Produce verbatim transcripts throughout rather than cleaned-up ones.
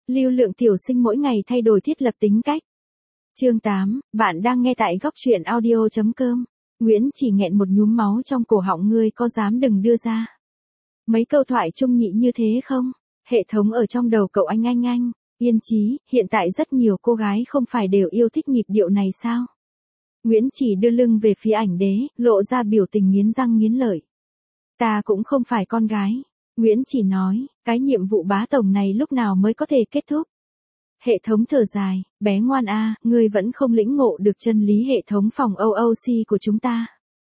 Lưu lượng tiểu sinh mỗi ngày thay đổi thiết lập tính cách. Chương tám, bạn đang nghe tại góc truyện audio chấm com. Nguyễn chỉ nghẹn một nhúm máu trong cổ họng, ngươi có dám đừng đưa ra mấy câu thoại trung nhị như thế không? Hệ thống ở trong đầu cậu anh anh anh, yên chí, hiện tại rất nhiều cô gái không phải đều yêu thích nhịp điệu này sao? Nguyễn chỉ đưa lưng về phía ảnh đế, lộ ra biểu tình nghiến răng nghiến lợi. Ta cũng không phải con gái. Nguyễn chỉ nói, cái nhiệm vụ bá tổng này lúc nào mới có thể kết thúc? Hệ thống thở dài, bé ngoan a, ngươi vẫn không lĩnh ngộ được chân lý hệ thống phòng o o xê của chúng ta.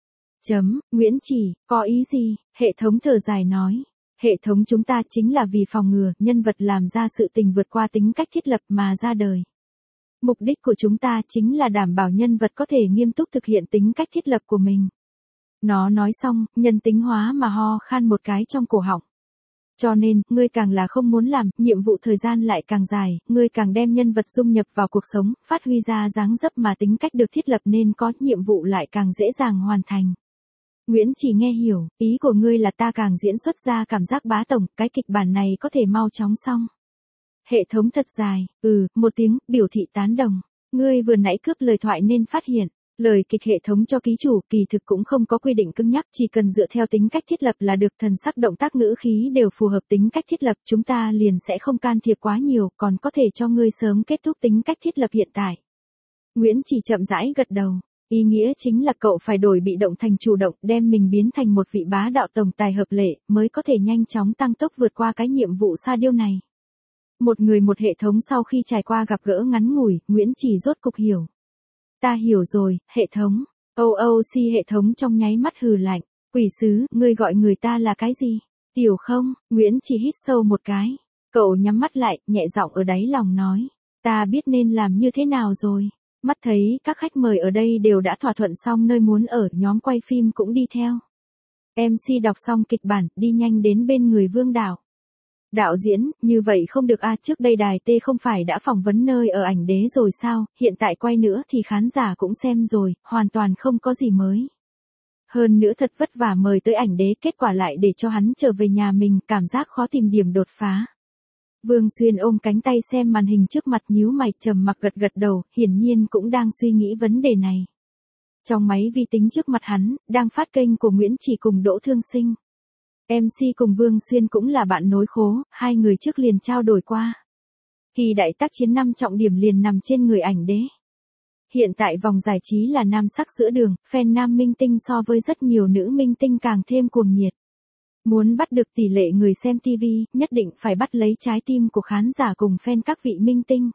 Chấm, Nguyễn chỉ, có ý gì? Hệ thống thở dài nói, hệ thống chúng ta chính là vì phòng ngừa nhân vật làm ra sự tình vượt qua tính cách thiết lập mà ra đời. Mục đích của chúng ta chính là đảm bảo nhân vật có thể nghiêm túc thực hiện tính cách thiết lập của mình. Nó nói xong, nhân tính hóa mà ho khan một cái trong cổ họng. Cho nên, ngươi càng là không muốn làm, nhiệm vụ thời gian lại càng dài, ngươi càng đem nhân vật dung nhập vào cuộc sống, phát huy ra dáng dấp mà tính cách được thiết lập nên có, nhiệm vụ lại càng dễ dàng hoàn thành. Nguyễn chỉ nghe hiểu, ý của ngươi là ta càng diễn xuất ra cảm giác bá tổng, cái kịch bản này có thể mau chóng xong. Hệ thống thật dài, ừ, một tiếng, biểu thị tán đồng. Ngươi vừa nãy cướp lời thoại nên phát hiện. Lời kịch hệ thống cho ký chủ kỳ thực cũng không có quy định cứng nhắc, chỉ cần dựa theo tính cách thiết lập là được, thần sắc động tác ngữ khí đều phù hợp tính cách thiết lập, chúng ta liền sẽ không can thiệp quá nhiều, còn có thể cho ngươi sớm kết thúc tính cách thiết lập hiện tại. Nguyễn chỉ chậm rãi gật đầu, ý nghĩa chính là cậu phải đổi bị động thành chủ động, đem mình biến thành một vị bá đạo tổng tài hợp lệ, mới có thể nhanh chóng tăng tốc vượt qua cái nhiệm vụ sa điêu này. Một người một hệ thống sau khi trải qua gặp gỡ ngắn ngủi, Nguyễn chỉ rốt cục hiểu. Ta hiểu rồi, hệ thống. o o xê hệ thống trong nháy mắt hừ lạnh. Quỷ sứ, ngươi gọi người ta là cái gì? Tiểu không? Nguyễn chỉ hít sâu một cái. Cậu nhắm mắt lại, nhẹ giọng ở đáy lòng nói. Ta biết nên làm như thế nào rồi. Mắt thấy các khách mời ở đây đều đã thỏa thuận xong nơi muốn ở, nhóm quay phim cũng đi theo. em xê đọc xong kịch bản, đi nhanh đến bên người Vương Đạo. Đạo diễn, như vậy không được a, trước đây đài T không phải đã phỏng vấn nơi ở ảnh đế rồi sao, hiện tại quay nữa thì khán giả cũng xem rồi, hoàn toàn không có gì mới. Hơn nữa thật vất vả mời tới ảnh đế, kết quả lại để cho hắn trở về nhà mình, cảm giác khó tìm điểm đột phá. Vương Xuyên ôm cánh tay xem màn hình trước mặt, nhíu mày trầm mặc gật gật đầu, hiển nhiên cũng đang suy nghĩ vấn đề này. Trong máy vi tính trước mặt hắn, đang phát kênh của Nguyễn chỉ cùng Đỗ Thương Sinh. em xê cùng Vương Xuyên cũng là bạn nối khố, hai người trước liền trao đổi qua. Kỳ đại tác chiến năm trọng điểm liền nằm trên người ảnh đế. Hiện tại vòng giải trí là nam sắc giữa đường, fan nam minh tinh so với rất nhiều nữ minh tinh càng thêm cuồng nhiệt. Muốn bắt được tỷ lệ người xem ti vi, nhất định phải bắt lấy trái tim của khán giả cùng fan các vị minh tinh.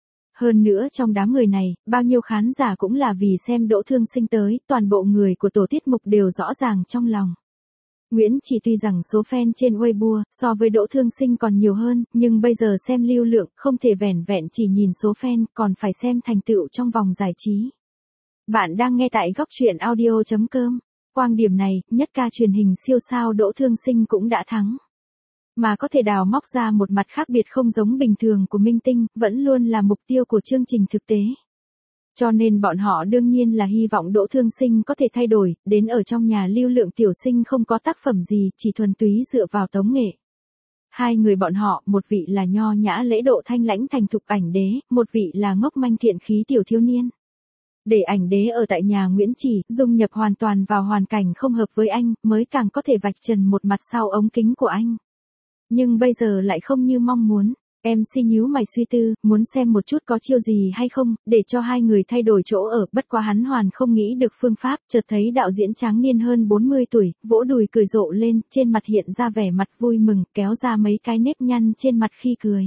Hơn nữa trong đám người này, bao nhiêu khán giả cũng là vì xem Đỗ Thương Sinh tới, toàn bộ người của tổ tiết mục đều rõ ràng trong lòng. Nguyễn chỉ tuy rằng số fan trên Weibo so với Đỗ Thương Sinh còn nhiều hơn, nhưng bây giờ xem lưu lượng không thể vẻn vẹn chỉ nhìn số fan, còn phải xem thành tựu trong vòng giải trí. Bạn đang nghe tại góc truyện audio chấm com. Quang điểm này, nhất ca truyền hình siêu sao Đỗ Thương Sinh cũng đã thắng. Mà có thể đào móc ra một mặt khác biệt không giống bình thường của minh tinh, vẫn luôn là mục tiêu của chương trình thực tế. Cho nên bọn họ đương nhiên là hy vọng Đỗ Thương Sinh có thể thay đổi, đến ở trong nhà lưu lượng tiểu sinh không có tác phẩm gì, chỉ thuần túy dựa vào tống nghệ. Hai người bọn họ, một vị là nho nhã lễ độ thanh lãnh thành thục ảnh đế, một vị là ngốc manh thiện khí tiểu thiếu niên. Để ảnh đế ở tại nhà Nguyễn chỉ, dung nhập hoàn toàn vào hoàn cảnh không hợp với anh, mới càng có thể vạch trần một mặt sau ống kính của anh. Nhưng bây giờ lại không như mong muốn. em xê nhíu mày suy tư, muốn xem một chút có chiêu gì hay không, để cho hai người thay đổi chỗ ở, bất quá hắn hoàn không nghĩ được phương pháp, chợt thấy đạo diễn tráng niên hơn bốn mươi tuổi, vỗ đùi cười rộ lên, trên mặt hiện ra vẻ mặt vui mừng, kéo ra mấy cái nếp nhăn trên mặt khi cười.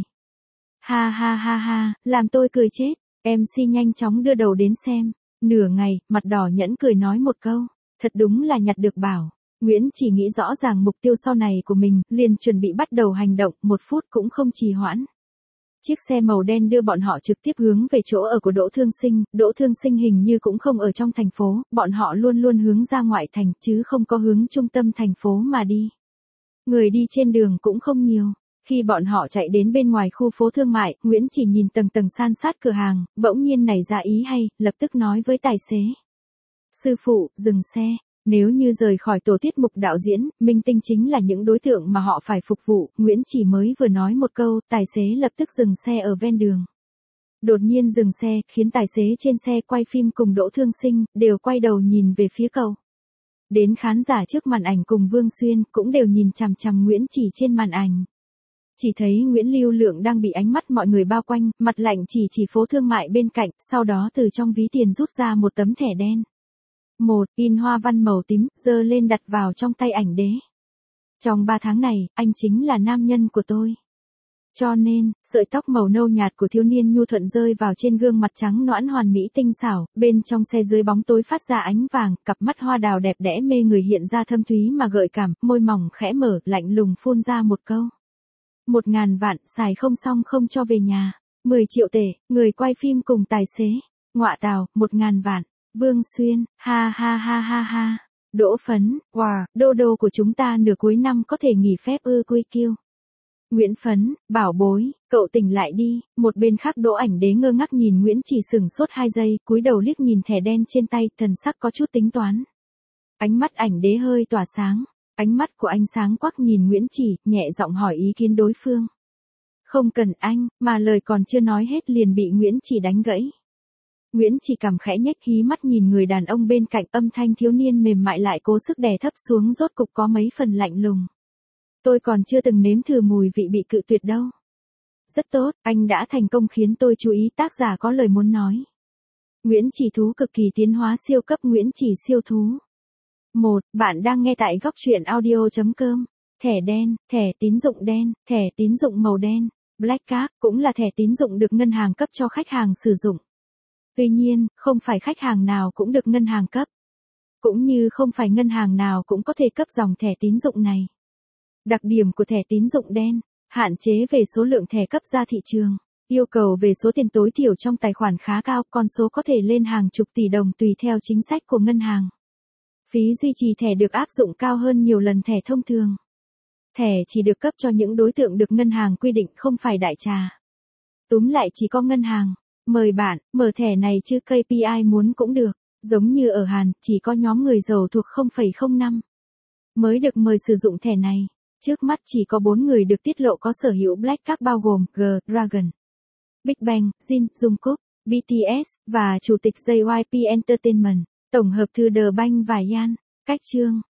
Ha ha ha ha, làm tôi cười chết, em xê nhanh chóng đưa đầu đến xem, nửa ngày, mặt đỏ nhẫn cười nói một câu, thật đúng là nhặt được bảo. Nguyễn chỉ nghĩ rõ ràng mục tiêu sau này của mình, liền chuẩn bị bắt đầu hành động, một phút cũng không trì hoãn. Chiếc xe màu đen đưa bọn họ trực tiếp hướng về chỗ ở của Đỗ Thương Sinh, Đỗ Thương Sinh hình như cũng không ở trong thành phố, bọn họ luôn luôn hướng ra ngoại thành, chứ không có hướng trung tâm thành phố mà đi. Người đi trên đường cũng không nhiều. Khi bọn họ chạy đến bên ngoài khu phố thương mại, Nguyễn chỉ nhìn tầng tầng san sát cửa hàng, bỗng nhiên nảy ra ý hay, lập tức nói với tài xế. Sư phụ, dừng xe. Nếu như rời khỏi tổ tiết mục đạo diễn, minh tinh chính là những đối tượng mà họ phải phục vụ, Nguyễn Chỉ mới vừa nói một câu, tài xế lập tức dừng xe ở ven đường. Đột nhiên dừng xe, khiến tài xế trên xe quay phim cùng Đỗ Thương Sinh, đều quay đầu nhìn về phía cậu. Đến khán giả trước màn ảnh cùng Vương Xuyên, cũng đều nhìn chằm chằm Nguyễn Chỉ trên màn ảnh. Chỉ thấy Nguyễn Lưu Lượng đang bị ánh mắt mọi người bao quanh, mặt lạnh chỉ chỉ phố thương mại bên cạnh, sau đó từ trong ví tiền rút ra một tấm thẻ đen. Một, in hoa văn màu tím, giơ lên đặt vào trong tay ảnh đế. Trong ba tháng này, anh chính là nam nhân của tôi. Cho nên, sợi tóc màu nâu nhạt của thiếu niên nhu thuận rơi vào trên gương mặt trắng nõn hoàn mỹ tinh xảo, bên trong xe dưới bóng tối phát ra ánh vàng, cặp mắt hoa đào đẹp đẽ mê người hiện ra thâm thúy mà gợi cảm, môi mỏng khẽ mở, lạnh lùng phun ra một câu. Một ngàn vạn, xài không xong không cho về nhà. Mười triệu tệ, người quay phim cùng tài xế. Ngọa tào, một ngàn vạn. Vương Xuyên, ha ha ha ha ha. Đỗ Phấn, wow, đô đô của chúng ta nửa cuối năm có thể nghỉ phép ư quy kiêu. Nguyễn Phấn, bảo bối, cậu tỉnh lại đi. Một bên khác Đỗ Ảnh Đế ngơ ngác nhìn Nguyễn Chỉ sửng sốt hai giây, cúi đầu liếc nhìn thẻ đen trên tay, thần sắc có chút tính toán. Ánh mắt Ảnh Đế hơi tỏa sáng. Ánh mắt của anh sáng quắc nhìn Nguyễn Chỉ, nhẹ giọng hỏi ý kiến đối phương. Không cần anh, mà lời còn chưa nói hết liền bị Nguyễn Chỉ đánh gãy. Nguyễn Chỉ cằm khẽ nhếch hí mắt nhìn người đàn ông bên cạnh, âm thanh thiếu niên mềm mại lại cố sức đè thấp xuống, rốt cục có mấy phần lạnh lùng. Tôi còn chưa từng nếm thử mùi vị bị cự tuyệt đâu. Rất tốt, anh đã thành công khiến tôi chú ý, tác giả có lời muốn nói. Nguyễn Chỉ thú cực kỳ tiến hóa siêu cấp Nguyễn Chỉ siêu thú. Một, bạn đang nghe tại góc truyện audio chấm com. Thẻ đen, thẻ tín dụng đen, thẻ tín dụng màu đen, Black Card, cũng là thẻ tín dụng được ngân hàng cấp cho khách hàng sử dụng. Tuy nhiên, không phải khách hàng nào cũng được ngân hàng cấp. Cũng như không phải ngân hàng nào cũng có thể cấp dòng thẻ tín dụng này. Đặc điểm của thẻ tín dụng đen, hạn chế về số lượng thẻ cấp ra thị trường, yêu cầu về số tiền tối thiểu trong tài khoản khá cao, con số có thể lên hàng chục tỷ đồng tùy theo chính sách của ngân hàng. Phí duy trì thẻ được áp dụng cao hơn nhiều lần thẻ thông thường. Thẻ chỉ được cấp cho những đối tượng được ngân hàng quy định, không phải đại trà. Túm lại chỉ có ngân hàng. Mời bạn, mở thẻ này chứ ca pê i muốn cũng được. Giống như ở Hàn, chỉ có nhóm người giàu thuộc không phẩy không năm mới được mời sử dụng thẻ này. Trước mắt chỉ có bốn người được tiết lộ có sở hữu Black Card bao gồm G-Dragon, Big Bang, Jin, Jungkook, bê tê ét, và Chủ tịch gi i pê Entertainment, tổng hợp thư The Bang và Yan. Cách chương